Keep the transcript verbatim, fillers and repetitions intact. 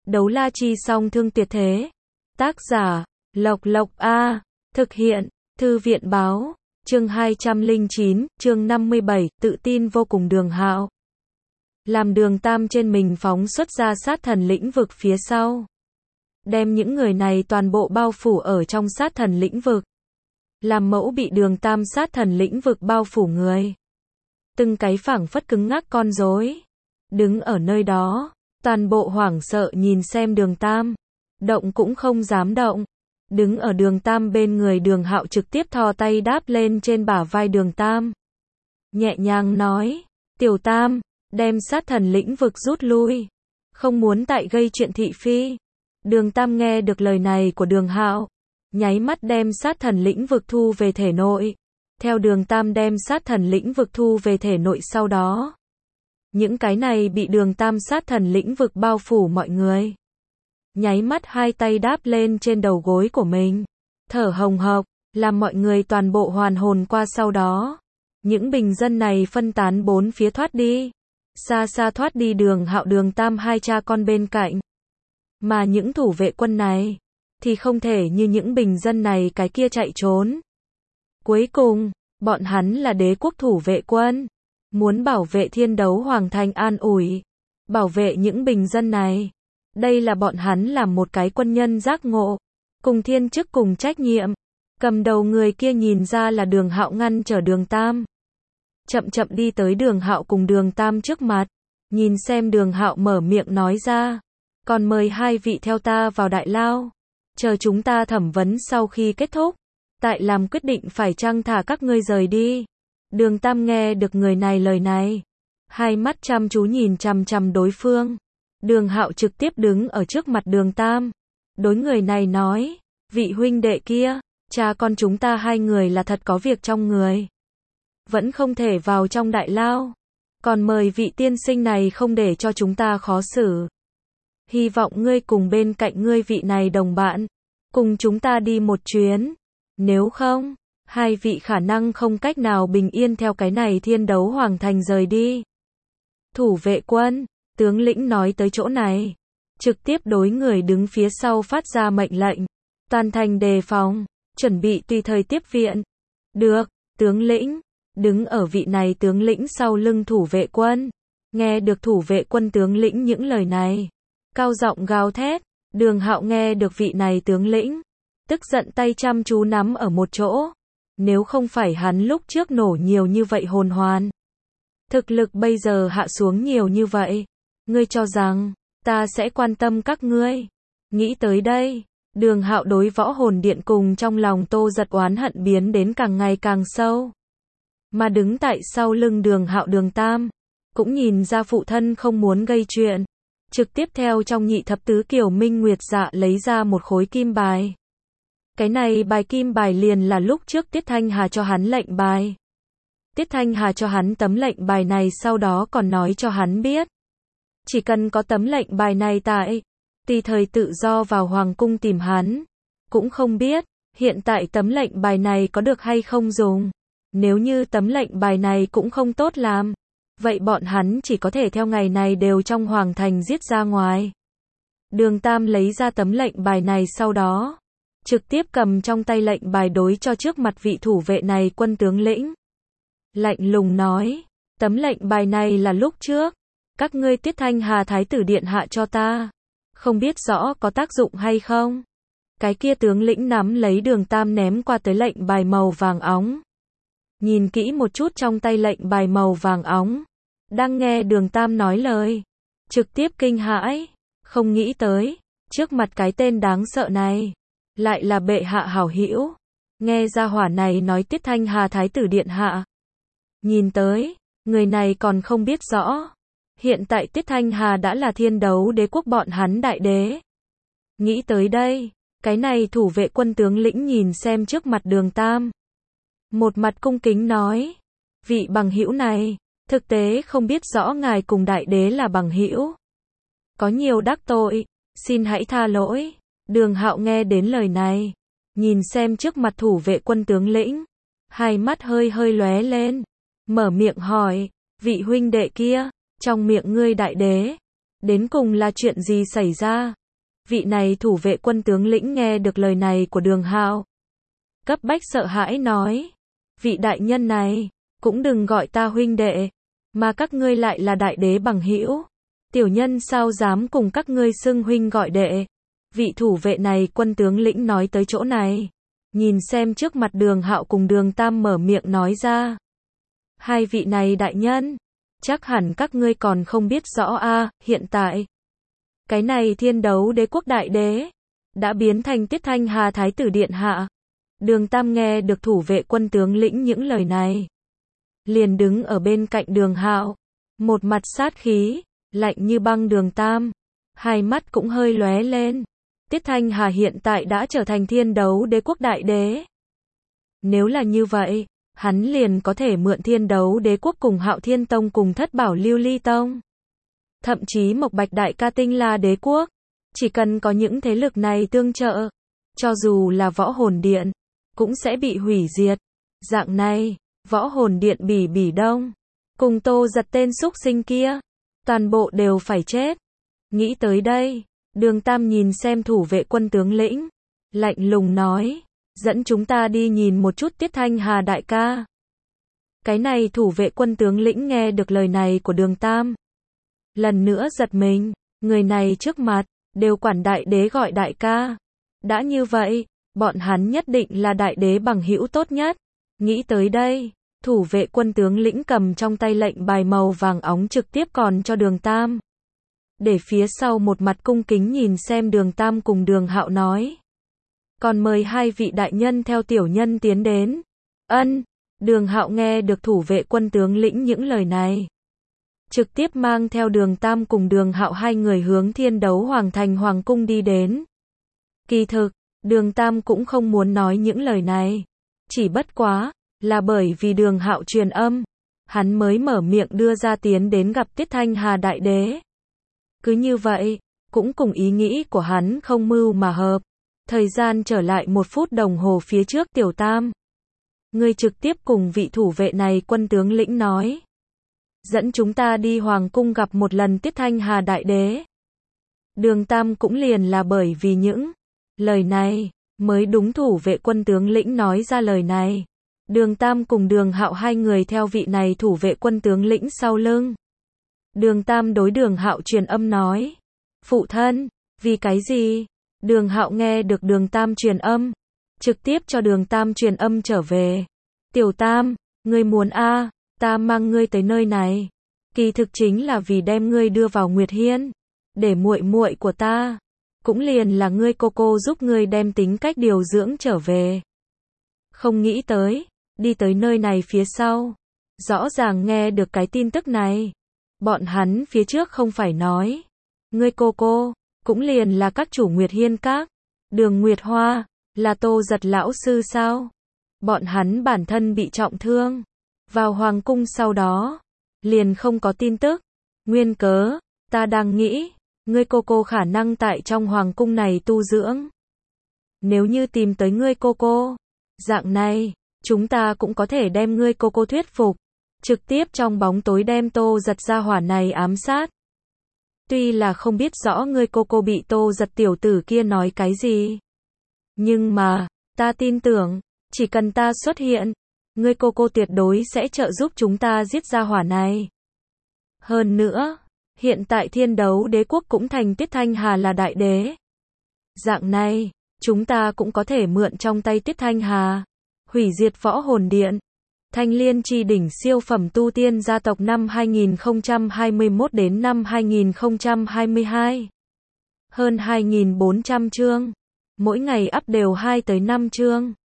Đấu la chi song thương tuyệt thế. Tác giả, Lộc Lộc A. Thực hiện, Thư viện báo. Chương hai trăm lẻ chín, chương năm mươi bảy, tự tin vô cùng Đường Hạo. Làm Đường Tam trên mình phóng xuất ra sát thần lĩnh vực phía sau. Đem những người này toàn bộ bao phủ ở trong sát thần lĩnh vực. Làm mẫu bị Đường Tam sát thần lĩnh vực bao phủ người. Từng cái phảng phất cứng ngắc con rối. Đứng ở nơi đó, toàn bộ hoảng sợ nhìn xem Đường Tam. Động cũng không dám động. Đứng ở Đường Tam bên người Đường Hạo trực tiếp thò tay đáp lên trên bả vai Đường Tam. Nhẹ nhàng nói, Tiểu Tam, đem sát thần lĩnh vực rút lui. Không muốn tại gây chuyện thị phi. Đường Tam nghe được lời này của Đường Hạo. Nháy mắt đem sát thần lĩnh vực thu về thể nội. Theo Đường Tam đem sát thần lĩnh vực thu về thể nội sau đó. Những cái này bị Đường Tam sát thần lĩnh vực bao phủ mọi người. Nháy mắt hai tay đáp lên trên đầu gối của mình. Thở hồng hộc, làm mọi người toàn bộ hoàn hồn qua sau đó. Những bình dân này phân tán bốn phía thoát đi. Xa xa thoát đi Đường Hạo Đường Tam hai cha con bên cạnh. Mà những thủ vệ quân này, thì không thể như những bình dân này cái kia chạy trốn. Cuối cùng, bọn hắn là đế quốc thủ vệ quân. Muốn bảo vệ thiên đấu hoàng thành an ủi. Bảo vệ những bình dân này. Đây là bọn hắn làm một cái quân nhân giác ngộ. Cùng thiên chức cùng trách nhiệm. Cầm đầu người kia nhìn ra là Đường Hạo ngăn trở Đường Tam. Chậm chậm đi tới Đường Hạo cùng Đường Tam trước mặt. Nhìn xem Đường Hạo mở miệng nói ra. Còn mời hai vị theo ta vào đại lao. Chờ chúng ta thẩm vấn sau khi kết thúc. Tại làm quyết định phải chăng thả các ngươi rời đi. Đường Tam nghe được người này lời này. Hai mắt chăm chú nhìn chằm chằm đối phương. Đường Hạo trực tiếp đứng ở trước mặt Đường Tam. Đối người này nói. Vị huynh đệ kia. Cha con chúng ta hai người là thật có việc trong người. Vẫn không thể vào trong đại lao. Còn mời vị tiên sinh này không để cho chúng ta khó xử. Hy vọng ngươi cùng bên cạnh ngươi vị này đồng bạn. Cùng chúng ta đi một chuyến. Nếu không, hai vị khả năng không cách nào bình yên theo cái này thiên đấu hoàng thành rời đi. Thủ vệ quân, tướng lĩnh nói tới chỗ này. Trực tiếp đối người đứng phía sau phát ra mệnh lệnh. Toàn thành đề phòng, chuẩn bị tùy thời tiếp viện. Được, tướng lĩnh. Đứng ở vị này tướng lĩnh sau lưng thủ vệ quân. Nghe được thủ vệ quân tướng lĩnh những lời này. Cao giọng gào thét. Đường Hạo nghe được vị này tướng lĩnh. Tức giận tay chăm chú nắm ở một chỗ. Nếu không phải hắn lúc trước nổ nhiều như vậy hồn hoàn. Thực lực bây giờ hạ xuống nhiều như vậy. Ngươi cho rằng, ta sẽ quan tâm các ngươi. Nghĩ tới đây, Đường Hạo đối võ hồn điện cùng trong lòng Tô Giật oán hận biến đến càng ngày càng sâu. Mà đứng tại sau lưng Đường Hạo Đường Tam, cũng nhìn ra phụ thân không muốn gây chuyện. Trực tiếp theo trong nhị thập tứ kiều minh nguyệt dạ lấy ra một khối kim bài. Cái này bài kim bài liền là lúc trước Tiết Thanh Hà cho hắn lệnh bài. Tiết Thanh Hà cho hắn tấm lệnh bài này sau đó còn nói cho hắn biết. Chỉ cần có tấm lệnh bài này tại, tùy thời tự do vào hoàng cung tìm hắn. Cũng không biết, hiện tại tấm lệnh bài này có được hay không dùng. Nếu như tấm lệnh bài này cũng không tốt làm. Vậy bọn hắn chỉ có thể theo ngày này đều trong hoàng thành giết ra ngoài. Đường Tam lấy ra tấm lệnh bài này sau đó. Trực tiếp cầm trong tay lệnh bài đối cho trước mặt vị thủ vệ này quân tướng lĩnh. Lạnh lùng nói. Tấm lệnh bài này là lúc trước. Các ngươi Tiết Thanh Hà Thái tử điện hạ cho ta. Không biết rõ có tác dụng hay không. Cái kia tướng lĩnh nắm lấy Đường Tam ném qua tới lệnh bài màu vàng óng. Nhìn kỹ một chút trong tay lệnh bài màu vàng óng. Đang nghe Đường Tam nói lời. Trực tiếp kinh hãi. Không nghĩ tới. Trước mặt cái tên đáng sợ này. Lại là bệ hạ hảo hữu. Nghe ra hỏa này nói Tiết Thanh Hà Thái tử điện hạ. Nhìn tới. Người này còn không biết rõ. Hiện tại Tiết Thanh Hà đã là thiên đấu đế quốc bọn hắn đại đế. Nghĩ tới đây. Cái này thủ vệ quân tướng lĩnh nhìn xem trước mặt Đường Tam. Một mặt cung kính nói. Vị bằng hữu này. Thực tế không biết rõ ngài cùng đại đế là bằng hữu. Có nhiều đắc tội. Xin hãy tha lỗi. Đường Hạo nghe đến lời này. Nhìn xem trước mặt thủ vệ quân tướng lĩnh. Hai mắt hơi hơi lóe lên. Mở miệng hỏi. Vị huynh đệ kia. Trong miệng ngươi đại đế. Đến cùng là chuyện gì xảy ra? Vị này thủ vệ quân tướng lĩnh nghe được lời này của Đường Hạo, cấp bách sợ hãi nói, vị đại nhân này, cũng đừng gọi ta huynh đệ, mà các ngươi lại là đại đế bằng hữu, tiểu nhân sao dám cùng các ngươi xưng huynh gọi đệ. Vị thủ vệ này quân tướng lĩnh nói tới chỗ này, nhìn xem trước mặt Đường Hạo cùng Đường Tam mở miệng nói ra, hai vị này đại nhân, chắc hẳn các ngươi còn không biết rõ a, hiện tại cái này Thiên Đấu Đế quốc đại đế đã biến thành Tiết Thanh Hà thái tử điện hạ. Đường Tam nghe được thủ vệ quân tướng lĩnh những lời này, liền đứng ở bên cạnh Đường Hạo, một mặt sát khí, lạnh như băng. Đường Tam, hai mắt cũng hơi lóe lên. Tiết Thanh Hà hiện tại đã trở thành Thiên Đấu Đế quốc đại đế. Nếu là như vậy, hắn liền có thể mượn Thiên Đấu Đế quốc cùng Hạo Thiên Tông cùng Thất Bảo Lưu Ly Tông, thậm chí Mộc Bạch Đại Ca Tinh La Đế quốc, chỉ cần có những thế lực này tương trợ, cho dù là Võ Hồn Điện cũng sẽ bị hủy diệt. Dạng này, Võ Hồn Điện Bỉ Bỉ Đông cùng Tô Giật tên xúc sinh kia, toàn bộ đều phải chết. Nghĩ tới đây, Đường Tam nhìn xem thủ vệ quân tướng lĩnh, lạnh lùng nói, dẫn chúng ta đi nhìn một chút Tiết Thanh Hà đại ca. Cái này thủ vệ quân tướng lĩnh nghe được lời này của Đường Tam, lần nữa giật mình, người này trước mặt, đều quản đại đế gọi đại ca. Đã như vậy, bọn hắn nhất định là đại đế bằng hữu tốt nhất. Nghĩ tới đây, thủ vệ quân tướng lĩnh cầm trong tay lệnh bài màu vàng óng trực tiếp còn cho Đường Tam. Để phía sau một mặt cung kính nhìn xem Đường Tam cùng Đường Hạo nói, còn mời hai vị đại nhân theo tiểu nhân tiến đến. Ân. Đường Hạo nghe được thủ vệ quân tướng lĩnh những lời này, trực tiếp mang theo Đường Tam cùng Đường Hạo hai người hướng Thiên Đấu Hoàng thành hoàng cung đi đến. Kỳ thực, Đường Tam cũng không muốn nói những lời này, chỉ bất quá là bởi vì Đường Hạo truyền âm, hắn mới mở miệng đưa ra tiến đến gặp Tiết Thanh Hà đại đế. Cứ như vậy, cũng cùng ý nghĩ của hắn không mưu mà hợp. Thời gian trở lại một phút đồng hồ phía trước. Tiểu Tam, ngươi trực tiếp cùng vị thủ vệ này quân tướng lĩnh nói, dẫn chúng ta đi hoàng cung gặp một lần Tiết Thanh Hà đại đế. Đường Tam cũng liền là bởi vì những lời này, mới đúng thủ vệ quân tướng lĩnh nói ra lời này. Đường Tam cùng Đường Hạo hai người theo vị này thủ vệ quân tướng lĩnh sau lưng. Đường Tam đối Đường Hạo truyền âm nói, phụ thân, vì cái gì? Đường Hạo nghe được Đường Tam truyền âm, trực tiếp cho Đường Tam truyền âm trở về. Tiểu Tam, ngươi muốn a, à, ta mang ngươi tới nơi này, kỳ thực chính là vì đem ngươi đưa vào Nguyệt Hiên, để muội muội của ta, cũng liền là ngươi cô cô giúp ngươi đem tính cách điều dưỡng trở về. Không nghĩ tới, đi tới nơi này phía sau, rõ ràng nghe được cái tin tức này. Bọn hắn phía trước không phải nói, ngươi cô cô, cũng liền là các chủ Nguyệt Hiên các, Đường Nguyệt Hoa, là Tô Giật lão sư sao? Bọn hắn bản thân bị trọng thương, vào hoàng cung sau đó, liền không có tin tức. Nguyên cớ, ta đang nghĩ, ngươi cô cô khả năng tại trong hoàng cung này tu dưỡng. Nếu như tìm tới ngươi cô cô, dạng này, chúng ta cũng có thể đem ngươi cô cô thuyết phục, trực tiếp trong bóng tối đem Tô Giật gia hỏa này ám sát. Tuy là không biết rõ ngươi cô cô bị Tô Giật tiểu tử kia nói cái gì, nhưng mà, ta tin tưởng, chỉ cần ta xuất hiện, ngươi cô cô tuyệt đối sẽ trợ giúp chúng ta giết gia hỏa này. Hơn nữa, hiện tại Thiên Đấu Đế quốc cũng thành Tiết Thanh Hà là đại đế. Dạng này, chúng ta cũng có thể mượn trong tay Tiết Thanh Hà, hủy diệt Võ Hồn Điện. Thanh Liên Chi đỉnh siêu phẩm tu tiên gia tộc năm hai nghìn không trăm hai mươi mốt đến năm hai nghìn không trăm hai mươi hai. Hơn hai nghìn bốn trăm chương. Mỗi ngày up đều hai tới năm chương.